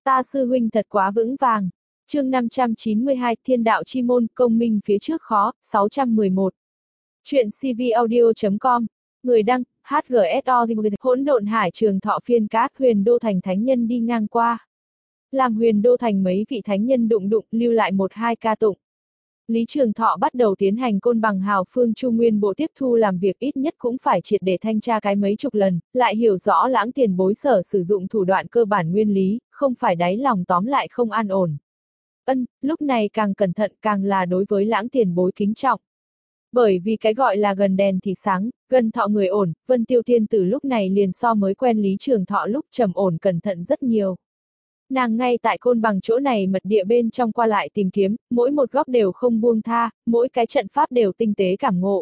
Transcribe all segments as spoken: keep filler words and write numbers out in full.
Ta sư huynh thật quá vững vàng. Chương năm trăm chín mươi hai, Thiên đạo chi môn, công minh phía trước khó, sáu trăm mười một. Chuyện cvaudio chấm com. Người đăng, hát giê ét o hỗn độn hải trường thọ phiên cát huyền đô thành thánh nhân đi ngang qua. Làm huyền đô thành mấy vị thánh nhân đụng đụng, lưu lại một hai ca tụng. Lý Trường Thọ bắt đầu tiến hành côn bằng hào phương Chu Nguyên Bộ tiếp thu làm việc, ít nhất cũng phải triệt để thanh tra cái mấy chục lần, lại hiểu rõ Lãng tiền bối sở sử dụng thủ đoạn cơ bản nguyên lý, không phải đáy lòng tóm lại không an ổn. Ân, lúc này càng cẩn thận càng là đối với Lãng tiền bối kính trọng. Bởi vì cái gọi là gần đèn thì sáng, gần thọ người ổn, Vân Tiêu Tiên Tử lúc này liền so mới quen Lý Trường Thọ lúc trầm ổn cẩn thận rất nhiều. Nàng ngay tại côn bằng chỗ này mật địa bên trong qua lại tìm kiếm, mỗi một góc đều không buông tha, mỗi cái trận pháp đều tinh tế cảm ngộ.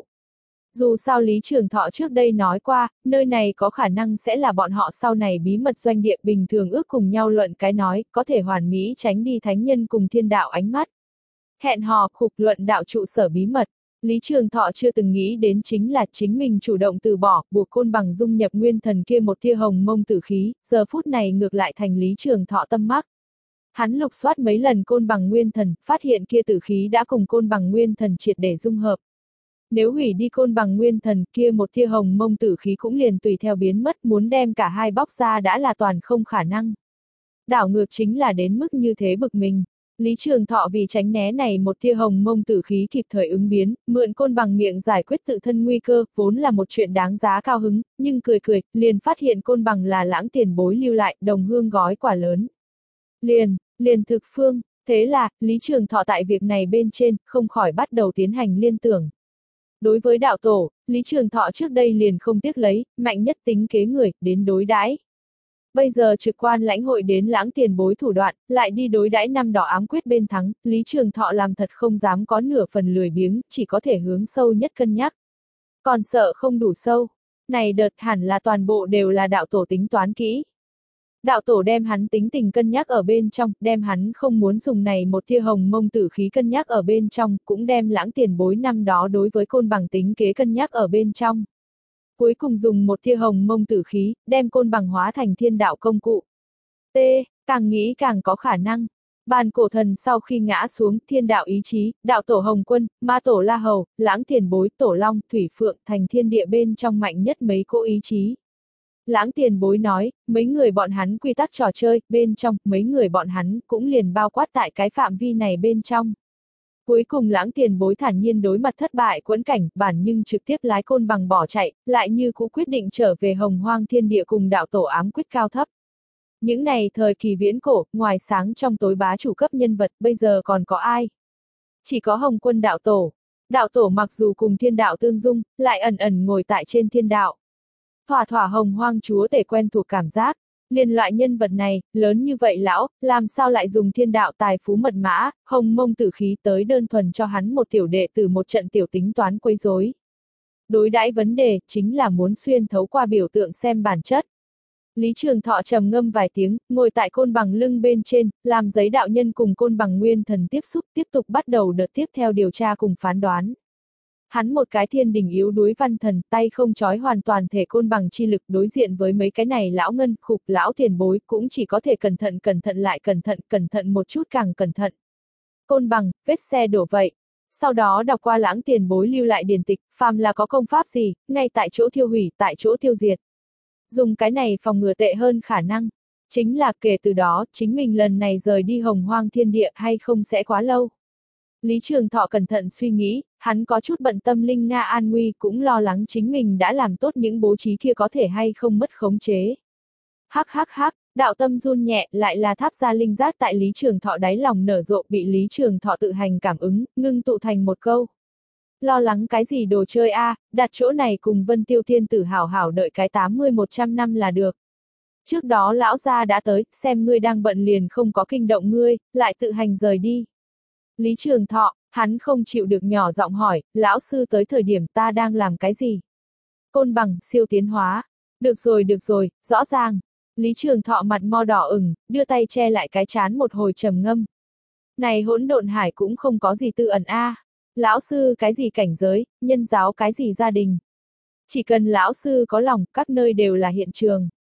Dù sao Lý Trường Thọ trước đây nói qua, nơi này có khả năng sẽ là bọn họ sau này bí mật doanh địa, bình thường ước cùng nhau luận cái nói, có thể hoàn mỹ tránh đi thánh nhân cùng thiên đạo ánh mắt. Hẹn hò, khục luận đạo trụ sở bí mật. Lý Trường Thọ chưa từng nghĩ đến chính là chính mình chủ động từ bỏ, buộc côn bằng dung nhập nguyên thần kia một tia hồng mông tử khí, giờ phút này ngược lại thành Lý Trường Thọ tâm mắc. Hắn lục soát mấy lần côn bằng nguyên thần, phát hiện kia tử khí đã cùng côn bằng nguyên thần triệt để dung hợp. Nếu hủy đi côn bằng nguyên thần, kia một tia hồng mông tử khí cũng liền tùy theo biến mất, muốn đem cả hai bóc ra đã là toàn không khả năng. Đảo ngược chính là đến mức như thế bực mình. Lý Trường Thọ vì tránh né này một tia hồng mông tử khí kịp thời ứng biến, mượn côn bằng miệng giải quyết tự thân nguy cơ, vốn là một chuyện đáng giá cao hứng, nhưng cười cười, liền phát hiện côn bằng là Lãng tiền bối lưu lại, đồng hương gói quả lớn. Liền, liền thực phương, thế là, Lý Trường Thọ tại việc này bên trên, không khỏi bắt đầu tiến hành liên tưởng. Đối với đạo tổ, Lý Trường Thọ trước đây liền không tiếc lấy, mạnh nhất tính kế người, đến đối đãi. Bây giờ trực quan lãnh hội đến Lãng tiền bối thủ đoạn, lại đi đối đãi năm đỏ ám quyết bên thắng, Lý Trường Thọ làm thật không dám có nửa phần lười biếng, chỉ có thể hướng sâu nhất cân nhắc. Còn sợ không đủ sâu. Này đợt hẳn là toàn bộ đều là đạo tổ tính toán kỹ. Đạo tổ đem hắn tính tình cân nhắc ở bên trong, đem hắn không muốn dùng này một tia hồng mông tử khí cân nhắc ở bên trong, cũng đem Lãng tiền bối năm đó đối với côn bằng tính kế cân nhắc ở bên trong. Cuối cùng dùng một tia hồng mông tử khí, đem côn bằng hóa thành thiên đạo công cụ. T. Càng nghĩ càng có khả năng. Bàn cổ thần sau khi ngã xuống, thiên đạo ý chí, đạo tổ Hồng Quân, ma tổ La Hầu, Lãng tiền bối, tổ Long, Thủy Phượng thành thiên địa bên trong mạnh nhất mấy cỗ ý chí. Lãng tiền bối nói, mấy người bọn hắn quy tắc trò chơi, bên trong, mấy người bọn hắn cũng liền bao quát tại cái phạm vi này bên trong. Cuối cùng Lãng tiền bối thản nhiên đối mặt thất bại quẫn cảnh, bản nhưng trực tiếp lái côn bằng bỏ chạy, lại như cũ quyết định trở về hồng hoang thiên địa cùng đạo tổ ám quyết cao thấp. Những này thời kỳ viễn cổ, ngoài sáng trong tối bá chủ cấp nhân vật, bây giờ còn có ai? Chỉ có Hồng Quân đạo tổ. Đạo tổ mặc dù cùng thiên đạo tương dung, lại ẩn ẩn ngồi tại trên thiên đạo. Thỏa thỏa hồng hoang chúa tể quen thuộc cảm giác. Liên loại nhân vật này, lớn như vậy lão, làm sao lại dùng thiên đạo tài phú mật mã, hồng mông tử khí tới đơn thuần cho hắn một tiểu đệ từ một trận tiểu tính toán quấy rối. Đối đãi vấn đề, chính là muốn xuyên thấu qua biểu tượng xem bản chất. Lý Trường Thọ trầm ngâm vài tiếng, ngồi tại côn bằng lưng bên trên, làm giấy đạo nhân cùng côn bằng nguyên thần tiếp xúc, tiếp tục bắt đầu đợt tiếp theo điều tra cùng phán đoán. Hắn một cái thiên đình yếu đuối văn thần, tay không trói hoàn toàn thể côn bằng chi lực, đối diện với mấy cái này lão ngân, khục, lão tiền bối, cũng chỉ có thể cẩn thận cẩn thận lại cẩn thận, cẩn thận một chút càng cẩn thận. Côn bằng, vết xe đổ vậy. Sau đó đọc qua Lãng tiền bối lưu lại điển tịch, phàm là có công pháp gì, ngay tại chỗ thiêu hủy, tại chỗ tiêu diệt. Dùng cái này phòng ngừa tệ hơn khả năng. Chính là kể từ đó, chính mình lần này rời đi hồng hoang thiên địa hay không sẽ quá lâu. Lý Trường Thọ cẩn thận suy nghĩ, hắn có chút bận tâm Linh Nga an nguy, cũng lo lắng chính mình đã làm tốt những bố trí kia có thể hay không mất khống chế. Hắc hắc hắc, đạo tâm run nhẹ, lại là tháp ra linh giác tại Lý Trường Thọ đáy lòng nở rộ, bị Lý Trường Thọ tự hành cảm ứng, ngưng tụ thành một câu. Lo lắng cái gì đồ chơi a, à, đặt chỗ này cùng Vân Tiêu Thiên Tử hảo hảo đợi cái tám mươi một trăm năm là được. Trước đó lão gia đã tới, xem ngươi đang bận liền không có kinh động ngươi, lại tự hành rời đi. Lý Trường Thọ, hắn không chịu được nhỏ giọng hỏi, lão sư tới thời điểm ta đang làm cái gì? Côn bằng, siêu tiến hóa. Được rồi được rồi, rõ ràng. Lý Trường Thọ mặt mo đỏ ửng, đưa tay che lại cái trán một hồi trầm ngâm. Này hỗn độn hải cũng không có gì tư ẩn a. À. Lão sư cái gì cảnh giới, nhân giáo cái gì gia đình. Chỉ cần lão sư có lòng, các nơi đều là hiện trường.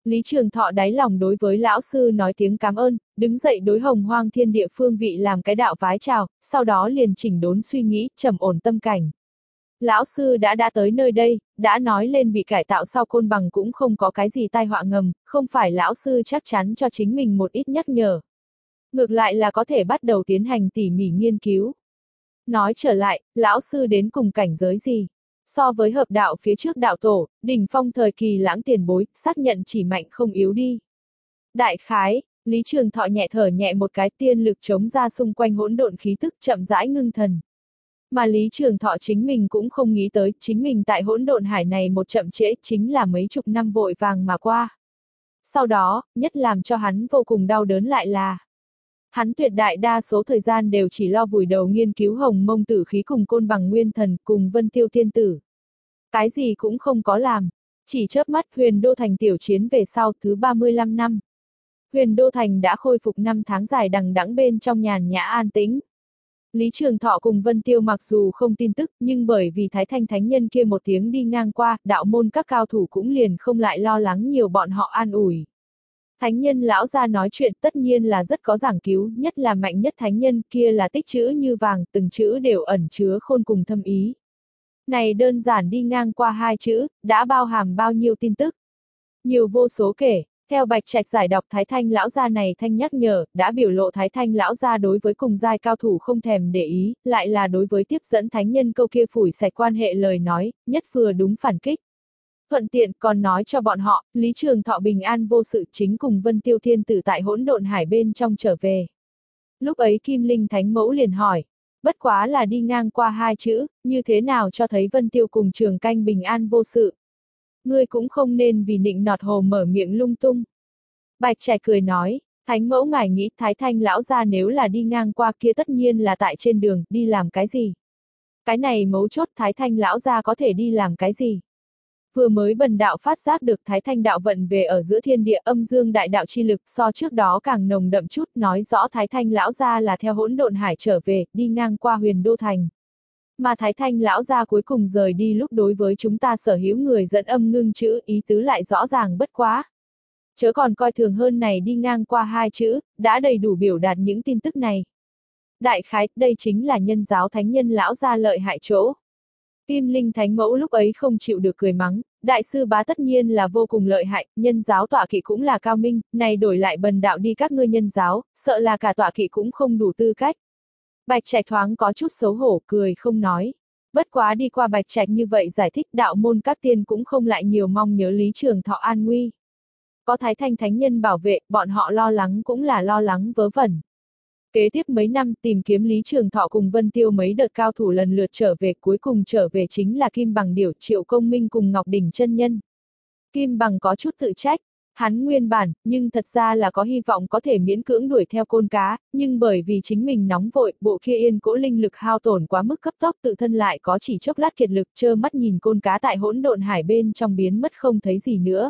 Lý Trường Thọ đáy lòng đối với lão sư nói tiếng cảm ơn, đứng dậy đối Hồng Hoang Thiên Địa phương vị làm cái đạo vái chào, sau đó liền chỉnh đốn suy nghĩ, trầm ổn tâm cảnh. Lão sư đã đã tới nơi đây, đã nói lên bị cải tạo sau Côn Bằng cũng không có cái gì tai họa ngầm, không phải lão sư chắc chắn cho chính mình một ít nhắc nhở. Ngược lại là có thể bắt đầu tiến hành tỉ mỉ nghiên cứu. Nói trở lại, lão sư đến cùng cảnh giới gì? So với hợp đạo phía trước đạo tổ, đỉnh phong thời kỳ lãng tiền bối, xác nhận chỉ mạnh không yếu đi. Đại khái, Lý Trường Thọ nhẹ thở nhẹ một cái, tiên lực chống ra xung quanh hỗn độn khí tức chậm rãi ngưng thần. Mà Lý Trường Thọ chính mình cũng không nghĩ tới, chính mình tại hỗn độn hải này một chậm trễ chính là mấy chục năm vội vàng mà qua. Sau đó, nhất làm cho hắn vô cùng đau đớn lại là hắn tuyệt đại đa số thời gian đều chỉ lo vùi đầu nghiên cứu Hồng Mông Tử Khí cùng Côn Bằng Nguyên Thần cùng Vân Tiêu Thiên Tử. Cái gì cũng không có làm, chỉ chớp mắt Huyền Đô Thành tiểu chiến về sau thứ ba mươi lăm năm. Huyền Đô Thành đã khôi phục năm tháng dài đằng đẵng bên trong nhàn nhã an tĩnh. Lý Trường Thọ cùng Vân Tiêu mặc dù không tin tức, nhưng bởi vì Thái Thanh Thánh Nhân kia một tiếng đi ngang qua, đạo môn các cao thủ cũng liền không lại lo lắng nhiều bọn họ an ủi. Thánh nhân lão ra nói chuyện tất nhiên là rất có giảng cứu, nhất là mạnh nhất thánh nhân kia là tích chữ như vàng, từng chữ đều ẩn chứa khôn cùng thâm ý. Này đơn giản đi ngang qua hai chữ, đã bao hàm bao nhiêu tin tức. Nhiều vô số kể, theo Bạch Trạch giải đọc Thái Thanh lão gia này thanh nhắc nhở, đã biểu lộ Thái Thanh lão gia đối với cùng giai cao thủ không thèm để ý, lại là đối với tiếp dẫn thánh nhân câu kia phủi sạch quan hệ lời nói, nhất vừa đúng phản kích. Thuận tiện còn nói cho bọn họ, Lý Trường Thọ bình an vô sự chính cùng Vân Tiêu Thiên Tử tại hỗn độn hải bên trong trở về. Lúc ấy Kim Linh Thánh Mẫu liền hỏi, bất quá là đi ngang qua hai chữ, như thế nào cho thấy Vân Tiêu cùng Trường Canh bình an vô sự. Ngươi cũng không nên vì nịnh nọt hồ mở miệng lung tung. Bạch Trạch cười nói, Thánh Mẫu ngài nghĩ Thái Thanh lão gia nếu là đi ngang qua kia tất nhiên là tại trên đường, đi làm cái gì? Cái này mấu chốt Thái Thanh lão gia có thể đi làm cái gì? Vừa mới bần đạo phát giác được Thái Thanh đạo vận về ở giữa thiên địa âm dương đại đạo chi lực so trước đó càng nồng đậm chút, nói rõ Thái Thanh lão gia là theo hỗn độn hải trở về, đi ngang qua Huyền Đô Thành. Mà Thái Thanh lão gia cuối cùng rời đi lúc đối với chúng ta sở hữu người dẫn âm ngưng chữ ý tứ lại rõ ràng bất quá. Chớ còn coi thường hơn này đi ngang qua hai chữ, đã đầy đủ biểu đạt những tin tức này. Đại khái, đây chính là nhân giáo thánh nhân lão gia lợi hại chỗ. Kim Linh Thánh Mẫu lúc ấy không chịu được cười mắng, đại sư bá tất nhiên là vô cùng lợi hại, nhân giáo tọa kỵ cũng là cao minh, này đổi lại bần đạo đi các ngươi nhân giáo, sợ là cả tọa kỵ cũng không đủ tư cách. Bạch Trạch thoáng có chút xấu hổ, cười không nói. Bất quá đi qua Bạch Trạch như vậy giải thích đạo môn các tiên cũng không lại nhiều mong nhớ Lý Trường Thọ an nguy. Có Thái Thanh Thánh Nhân bảo vệ, bọn họ lo lắng cũng là lo lắng vớ vẩn. Kế tiếp mấy năm tìm kiếm Lý Trường Thọ cùng Vân Tiêu mấy đợt cao thủ lần lượt trở về, cuối cùng trở về chính là Kim Bằng Điểu, Triệu Công Minh cùng Ngọc Đỉnh chân nhân. Kim Bằng có chút tự trách, hắn nguyên bản, nhưng thật ra là có hy vọng có thể miễn cưỡng đuổi theo côn cá, nhưng bởi vì chính mình nóng vội, bộ kia yên cỗ linh lực hao tổn quá mức cấp tốc, tự thân lại có chỉ chốc lát kiệt lực, trơ mắt nhìn côn cá tại hỗn độn hải bên trong biến mất không thấy gì nữa.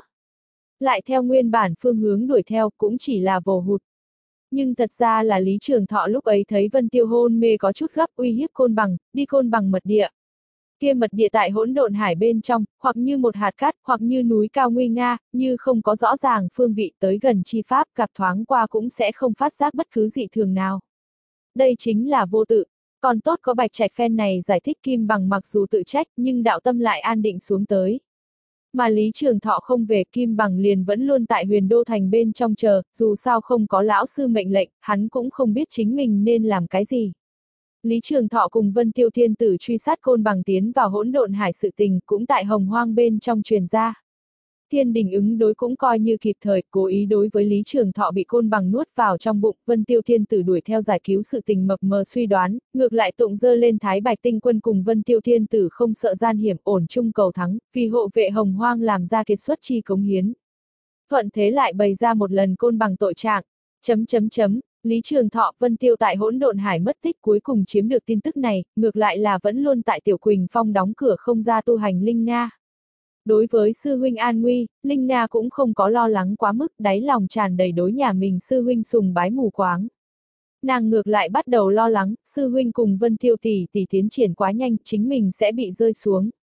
Lại theo nguyên bản phương hướng đuổi theo cũng chỉ là vồ hụt. Nhưng thật ra là Lý Trường Thọ lúc ấy thấy Vân Tiêu hôn mê có chút gấp uy hiếp Côn Bằng, đi Côn Bằng mật địa. Kia mật địa tại hỗn độn hải bên trong, hoặc như một hạt cát, hoặc như núi cao nguy nga, như không có rõ ràng phương vị tới gần chi pháp, gặp thoáng qua cũng sẽ không phát giác bất cứ dị thường nào. Đây chính là vô tự. Còn tốt có Bạch Trạch phen này giải thích Kim Bằng mặc dù tự trách, nhưng đạo tâm lại an định xuống tới. Mà Lý Trường Thọ không về, Kim Bằng liền vẫn luôn tại Huyền Đô Thành bên trong chờ, dù sao không có lão sư mệnh lệnh, hắn cũng không biết chính mình nên làm cái gì. Lý Trường Thọ cùng Vân Tiêu Thiên Tử truy sát Côn Bằng tiến vào hỗn độn hải sự tình cũng tại Hồng Hoang bên trong truyền ra. Thiên Đình ứng đối cũng coi như kịp thời, cố ý đối với Lý Trường Thọ bị Côn Bằng nuốt vào trong bụng, Vân Tiêu Thiên Tử đuổi theo giải cứu sự tình mập mờ suy đoán, ngược lại tụng dơ lên Thái Bạch Tinh Quân cùng Vân Tiêu Thiên Tử không sợ gian hiểm, ổn chung cầu thắng, vì hộ vệ Hồng Hoang làm ra kiệt xuất chi cống hiến. Thuận thế lại bày ra một lần Côn Bằng tội trạng, chấm chấm chấm, Lý Trường Thọ, Vân Tiêu tại hỗn độn hải mất tích cuối cùng chiếm được tin tức này, ngược lại là vẫn luôn tại Tiểu Quỳnh Phong đóng cửa không ra tu hành Linh Nga. Đối với sư huynh an nguy, Linh Nga cũng không có lo lắng quá mức, đáy lòng tràn đầy đối nhà mình sư huynh sùng bái mù quáng. Nàng ngược lại bắt đầu lo lắng, sư huynh cùng Vân Tiêu tỷ tỷ tiến triển quá nhanh, chính mình sẽ bị rơi xuống.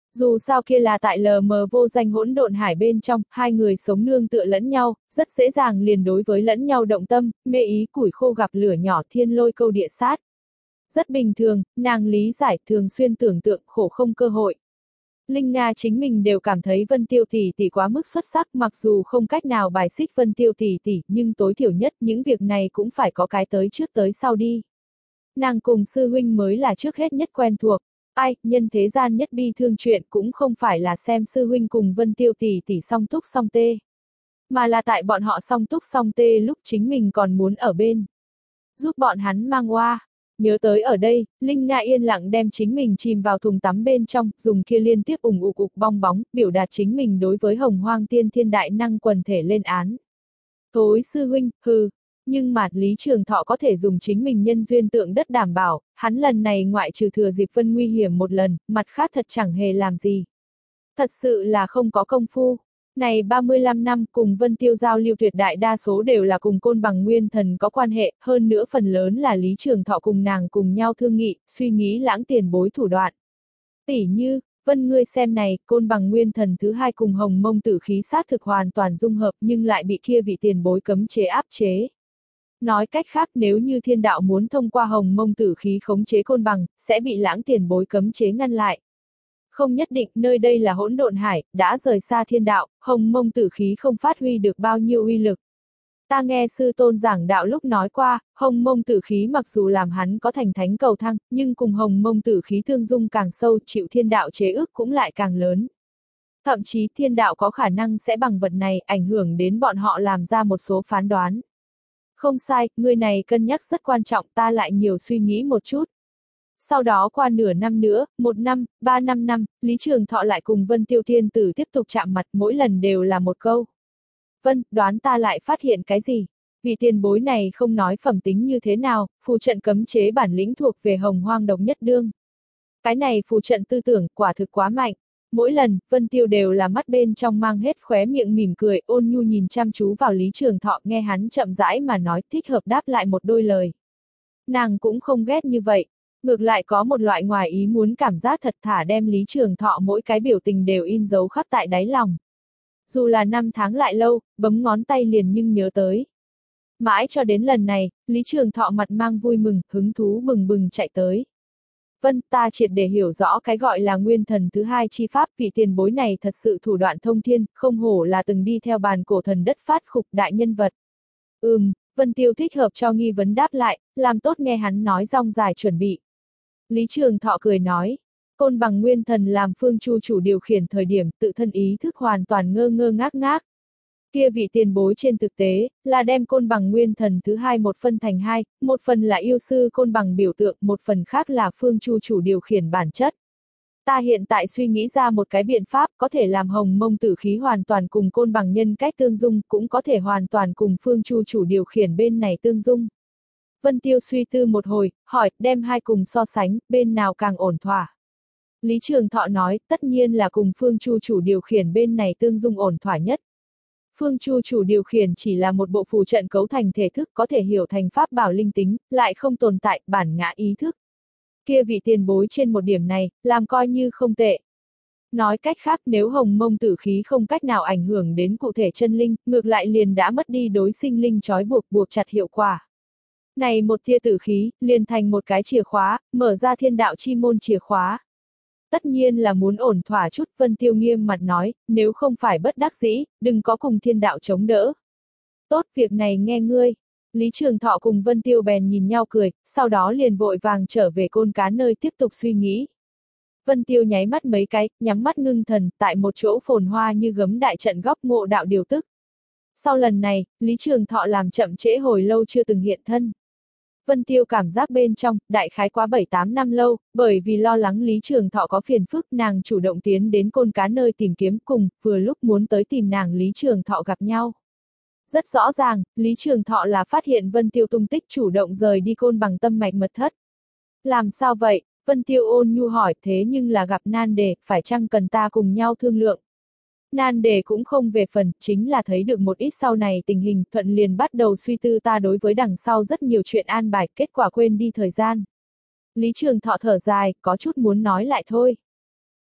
Dù sao kia là tại lờ mờ vô danh hỗn độn hải bên trong, hai người sống nương tựa lẫn nhau, rất dễ dàng liền đối với lẫn nhau động tâm, mê ý củi khô gặp lửa nhỏ thiên lôi câu địa sát. Rất bình thường, nàng lý giải thường xuyên tưởng tượng khổ không cơ hội. Linh Nga chính mình đều cảm thấy Vân Tiêu tỷ tỷ quá mức xuất sắc, mặc dù không cách nào bài xích Vân Tiêu tỷ tỷ, nhưng tối thiểu nhất những việc này cũng phải có cái tới trước tới sau đi. Nàng cùng sư huynh mới là trước hết nhất quen thuộc. Ai, nhân thế gian nhất bi thương chuyện cũng không phải là xem sư huynh cùng Vân Tiêu tỷ tỷ song túc song tê. Mà là tại bọn họ song túc song tê lúc chính mình còn muốn ở bên. Giúp bọn hắn mang oa. Nhớ tới ở đây, Linh Nga yên lặng đem chính mình chìm vào thùng tắm bên trong, dùng kia liên tiếp ủng ục ục bong bóng, biểu đạt chính mình đối với hồng hoang tiên thiên đại năng quần thể lên án. Thối sư huynh, hừ. Nhưng mà Lý Trường Thọ có thể dùng chính mình nhân duyên tượng đất đảm bảo, hắn lần này ngoại trừ thừa dịp Vân nguy hiểm một lần, mặt khác thật chẳng hề làm gì. Thật sự là không có công phu. Này ba mươi lăm năm cùng Vân Tiêu giao lưu tuyệt đại đa số đều là cùng Côn Bằng Nguyên Thần có quan hệ, hơn nữa phần lớn là Lý Trường Thọ cùng nàng cùng nhau thương nghị, suy nghĩ lãng tiền bối thủ đoạn. Tỉ như, Vân ngươi xem này, Côn Bằng Nguyên Thần thứ hai cùng Hồng Mông Tử khí xác thực hoàn toàn dung hợp nhưng lại bị kia vị tiền bối cấm chế áp chế. Nói cách khác nếu như thiên đạo muốn thông qua Hồng Mông Tử khí khống chế Côn Bằng, sẽ bị lãng tiền bối cấm chế ngăn lại. Không nhất định, nơi đây là hỗn độn hải, đã rời xa thiên đạo, Hồng Mông Tử khí không phát huy được bao nhiêu uy lực. Ta nghe sư tôn giảng đạo lúc nói qua, Hồng Mông Tử khí mặc dù làm hắn có thành thánh cầu thăng, nhưng cùng Hồng Mông Tử khí thương dung càng sâu, chịu thiên đạo chế ước cũng lại càng lớn. Thậm chí thiên đạo có khả năng sẽ bằng vật này ảnh hưởng đến bọn họ làm ra một số phán đoán. Không sai, người này cân nhắc rất quan trọng, ta lại nhiều suy nghĩ một chút. Sau đó qua nửa năm nữa, một năm, ba năm năm, Lý Trường Thọ lại cùng Vân Tiêu Thiên Tử tiếp tục chạm mặt, mỗi lần đều là một câu. Vân, đoán ta lại phát hiện cái gì? Vì tiền bối này không nói phẩm tính như thế nào, phù trận cấm chế bản lĩnh thuộc về Hồng Hoang độc nhất đương. Cái này phù trận tư tưởng quả thực quá mạnh. Mỗi lần, Vân Tiêu đều là mắt bên trong mang hết khóe miệng mỉm cười, ôn nhu nhìn chăm chú vào Lý Trường Thọ, nghe hắn chậm rãi mà nói, thích hợp đáp lại một đôi lời. Nàng cũng không ghét như vậy, ngược lại có một loại ngoài ý muốn cảm giác thật thà đem Lý Trường Thọ mỗi cái biểu tình đều in dấu khắc tại đáy lòng. Dù là năm tháng lại lâu, bấm ngón tay liền nhưng nhớ tới. Mãi cho đến lần này, Lý Trường Thọ mặt mang vui mừng, hứng thú bừng bừng chạy tới. Vân, ta triệt để hiểu rõ cái gọi là nguyên thần thứ hai chi pháp, vị tiền bối này thật sự thủ đoạn thông thiên, không hổ là từng đi theo bàn cổ thần đất phát khục đại nhân vật. Ừm, Vân Tiêu thích hợp cho nghi vấn đáp lại, làm tốt nghe hắn nói rong dài chuẩn bị. Lý Trường Thọ cười nói, Côn Bằng Nguyên Thần làm phương chu chủ điều khiển thời điểm tự thân ý thức hoàn toàn ngơ ngơ ngác ngác. Kia vị tiền bối trên thực tế, là đem Côn Bằng Nguyên Thần thứ hai một phân thành hai, một phần là yêu sư Côn Bằng biểu tượng, một phần khác là phương chu chủ điều khiển bản chất. Ta hiện tại suy nghĩ ra một cái biện pháp có thể làm Hồng Mông Tử khí hoàn toàn cùng Côn Bằng nhân cách tương dung, cũng có thể hoàn toàn cùng phương chu chủ điều khiển bên này tương dung. Vân Tiêu suy tư một hồi, hỏi, đem hai cùng so sánh, bên nào càng ổn thỏa. Lý Trường Thọ nói, tất nhiên là cùng phương chu chủ điều khiển bên này tương dung ổn thỏa nhất. Phương chu chủ điều khiển chỉ là một bộ phù trận cấu thành thể thức có thể hiểu thành pháp bảo linh tính, lại không tồn tại bản ngã ý thức. Kia vị tiền bối trên một điểm này, làm coi như không tệ. Nói cách khác nếu Hồng Mông Tử khí không cách nào ảnh hưởng đến cụ thể chân linh, ngược lại liền đã mất đi đối sinh linh trói buộc buộc chặt hiệu quả. Này một tia tử khí, liền thành một cái chìa khóa, mở ra thiên đạo chi môn chìa khóa. Tất nhiên là muốn ổn thỏa chút, Vân Tiêu nghiêm mặt nói, nếu không phải bất đắc dĩ, đừng có cùng thiên đạo chống đỡ. Tốt, việc này nghe ngươi. Lý Trường Thọ cùng Vân Tiêu bèn nhìn nhau cười, sau đó liền vội vàng trở về côn cá nơi tiếp tục suy nghĩ. Vân Tiêu nháy mắt mấy cái, nhắm mắt ngưng thần, tại một chỗ phồn hoa như gấm đại trận góc ngộ đạo điều tức. Sau lần này, Lý Trường Thọ làm chậm trễ hồi lâu chưa từng hiện thân. Vân Tiêu cảm giác bên trong, đại khái quá bảy tám năm lâu, bởi vì lo lắng Lý Trường Thọ có phiền phức nàng chủ động tiến đến côn cá nơi tìm kiếm cùng, vừa lúc muốn tới tìm nàng Lý Trường Thọ gặp nhau. Rất rõ ràng, Lý Trường Thọ là phát hiện Vân Tiêu tung tích chủ động rời đi côn bằng tâm mạch mật thất. Làm sao vậy? Vân Tiêu ôn nhu hỏi, thế nhưng là gặp nan đề, phải chăng cần ta cùng nhau thương lượng? Nan đề cũng không về phần, chính là thấy được một ít sau này tình hình, thuận liền bắt đầu suy tư ta đối với đằng sau rất nhiều chuyện an bài, kết quả quên đi thời gian. Lý Trường Thọ thở dài, có chút muốn nói lại thôi.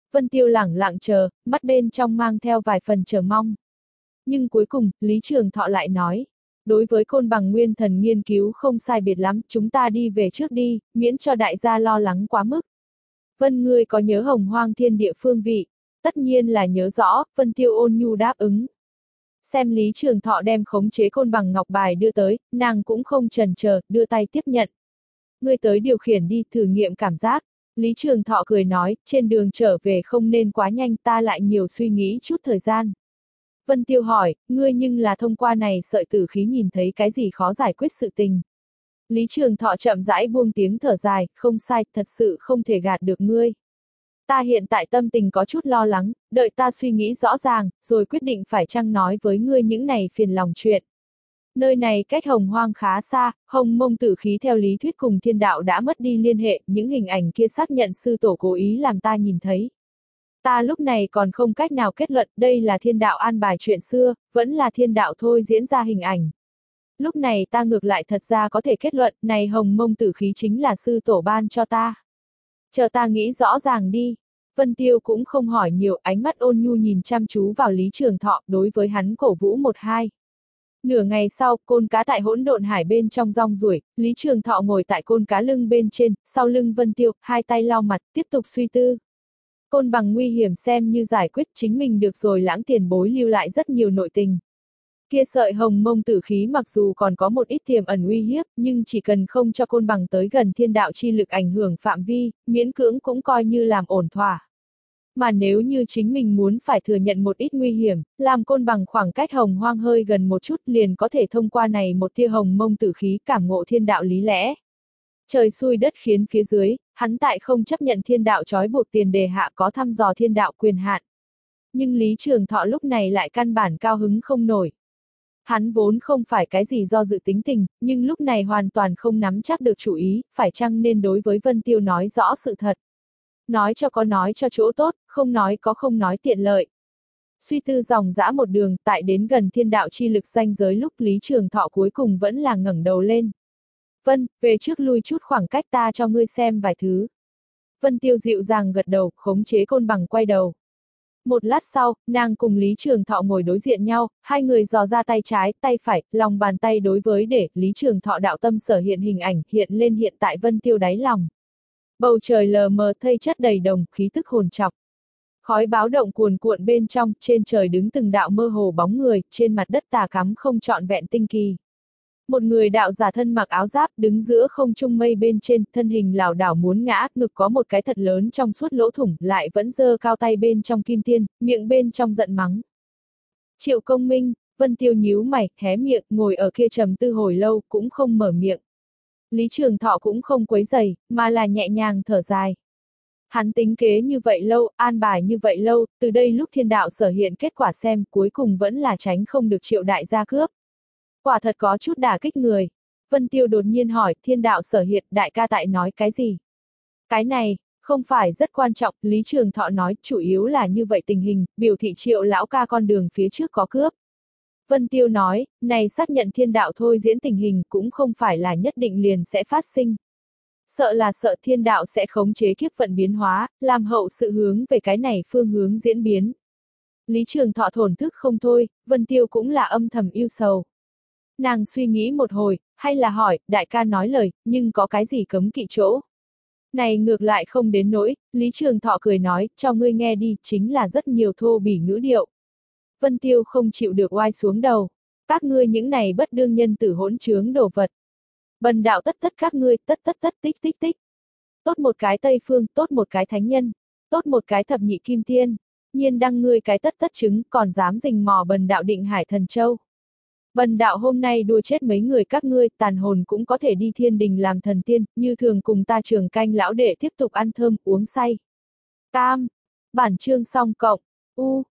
Vân Tiêu lẳng lặng chờ, mắt bên trong mang theo vài phần chờ mong. Nhưng cuối cùng, Lý Trường Thọ lại nói, đối với côn bằng nguyên thần nghiên cứu không sai biệt lắm, chúng ta đi về trước đi, miễn cho đại gia lo lắng quá mức. Vân ngươi có nhớ Hồng Hoang thiên địa phương vị? Tất nhiên là nhớ rõ, Vân Tiêu ôn nhu đáp ứng. Xem Lý Trường Thọ đem khống chế côn bằng ngọc bài đưa tới, nàng cũng không chần chờ, đưa tay tiếp nhận. Ngươi tới điều khiển đi, thử nghiệm cảm giác. Lý Trường Thọ cười nói, trên đường trở về không nên quá nhanh, ta lại nhiều suy nghĩ chút thời gian. Vân Tiêu hỏi, ngươi nhưng là thông qua này sợi tử khí nhìn thấy cái gì khó giải quyết sự tình. Lý Trường Thọ chậm rãi buông tiếng thở dài, không sai, thật sự không thể gạt được ngươi. Ta hiện tại tâm tình có chút lo lắng, đợi ta suy nghĩ rõ ràng, rồi quyết định phải chăng nói với ngươi những này phiền lòng chuyện. Nơi này cách Hồng Hoang khá xa, Hồng Mông tử khí theo lý thuyết cùng thiên đạo đã mất đi liên hệ, những hình ảnh kia xác nhận sư tổ cố ý làm ta nhìn thấy. Ta lúc này còn không cách nào kết luận đây là thiên đạo an bài chuyện xưa, vẫn là thiên đạo thôi diễn ra hình ảnh. Lúc này ta ngược lại thật ra có thể kết luận, này Hồng Mông tử khí chính là sư tổ ban cho ta. Chờ ta nghĩ rõ ràng đi. Vân Tiêu cũng không hỏi nhiều, ánh mắt ôn nhu nhìn chăm chú vào Lý Trường Thọ, đối với hắn cổ vũ một hai. Nửa ngày sau, côn cá tại hỗn độn hải bên trong rong ruổi, Lý Trường Thọ ngồi tại côn cá lưng bên trên, sau lưng Vân Tiêu, hai tay lau mặt, tiếp tục suy tư. Côn bằng nguy hiểm xem như giải quyết, chính mình được rồi lãng tiền bối lưu lại rất nhiều nội tình. Kia sợi Hồng Mông tử khí mặc dù còn có một ít tiềm ẩn uy hiếp, nhưng chỉ cần không cho côn bằng tới gần thiên đạo chi lực ảnh hưởng phạm vi, miễn cưỡng cũng coi như làm ổn thỏa. Mà nếu như chính mình muốn phải thừa nhận một ít nguy hiểm, làm côn bằng khoảng cách Hồng Hoang hơi gần một chút liền có thể thông qua này một tia Hồng Mông tử khí cảm ngộ thiên đạo lý lẽ. Trời xui đất khiến phía dưới, hắn tại không chấp nhận thiên đạo trói buộc tiền đề hạ có thăm dò thiên đạo quyền hạn. Nhưng Lý Trường Thọ lúc này lại căn bản cao hứng không nổi. Hắn vốn không phải cái gì do dự tính tình, nhưng lúc này hoàn toàn không nắm chắc được chủ ý, phải chăng nên đối với Vân Tiêu nói rõ sự thật. Nói cho có nói cho chỗ tốt, không nói có không nói tiện lợi. Suy tư dòng dã một đường, tại đến gần thiên đạo chi lực ranh giới lúc Lý Trường Thọ cuối cùng vẫn là ngẩng đầu lên. Vân, về trước lui chút khoảng cách ta cho ngươi xem vài thứ. Vân Tiêu dịu dàng gật đầu, khống chế côn bằng quay đầu. Một lát sau, nàng cùng Lý Trường Thọ ngồi đối diện nhau, hai người dò ra tay trái, tay phải, lòng bàn tay đối với để Lý Trường Thọ đạo tâm sở hiện hình ảnh hiện lên hiện tại Vân Tiêu đáy lòng. Bầu trời lờ mờ thây chất đầy đồng, khí tức hồn trọc. Khói báo động cuồn cuộn bên trong, trên trời đứng từng đạo mơ hồ bóng người, trên mặt đất tà cắm không trọn vẹn tinh kỳ. Một người đạo giả thân mặc áo giáp đứng giữa không trung mây bên trên, thân hình lảo đảo muốn ngã, ngực có một cái thật lớn trong suốt lỗ thủng, lại vẫn giơ cao tay bên trong kim tiên, miệng bên trong giận mắng. Triệu Công Minh, Vân Tiêu nhíu mày, hé miệng, ngồi ở kia trầm tư hồi lâu, cũng không mở miệng. Lý Trường Thọ cũng không quấy rầy, mà là nhẹ nhàng thở dài. Hắn tính kế như vậy lâu, an bài như vậy lâu, từ đây lúc thiên đạo sở hiện kết quả xem, cuối cùng vẫn là tránh không được Triệu đại gia cướp. Quả thật có chút đả kích người. Vân Tiêu đột nhiên hỏi, thiên đạo sở hiện, đại ca tại nói cái gì? Cái này, không phải rất quan trọng, Lý Trường Thọ nói, chủ yếu là như vậy tình hình, biểu thị Triệu lão ca con đường phía trước có cướp. Vân Tiêu nói, này xác nhận thiên đạo thôi diễn tình hình cũng không phải là nhất định liền sẽ phát sinh. Sợ là sợ thiên đạo sẽ khống chế kiếp vận biến hóa, làm hậu sự hướng về cái này phương hướng diễn biến. Lý Trường Thọ thổn thức không thôi, Vân Tiêu cũng là âm thầm yêu sầu. Nàng suy nghĩ một hồi, hay là hỏi, đại ca nói lời, nhưng có cái gì cấm kỵ chỗ? Này ngược lại không đến nỗi, Lý Trường Thọ cười nói, cho ngươi nghe đi, chính là rất nhiều thô bỉ ngữ điệu. Vân Tiêu không chịu được oai xuống đầu. Các ngươi những này bất đương nhân tử hỗn trướng đồ vật. Bần đạo tất tất các ngươi, tất tất tất tích tích tích. Tốt một cái Tây Phương, tốt một cái Thánh Nhân, tốt một cái thập nhị kim tiên. Nhiên đăng ngươi cái tất tất chứng, còn dám rình mò bần đạo Định Hải Thần Châu. Bần đạo hôm nay đua chết mấy người các ngươi, tàn hồn cũng có thể đi thiên đình làm thần tiên, như thường cùng ta Trường Canh lão đệ tiếp tục ăn thơm, uống say. Cam. Bản chương xong cộng. U.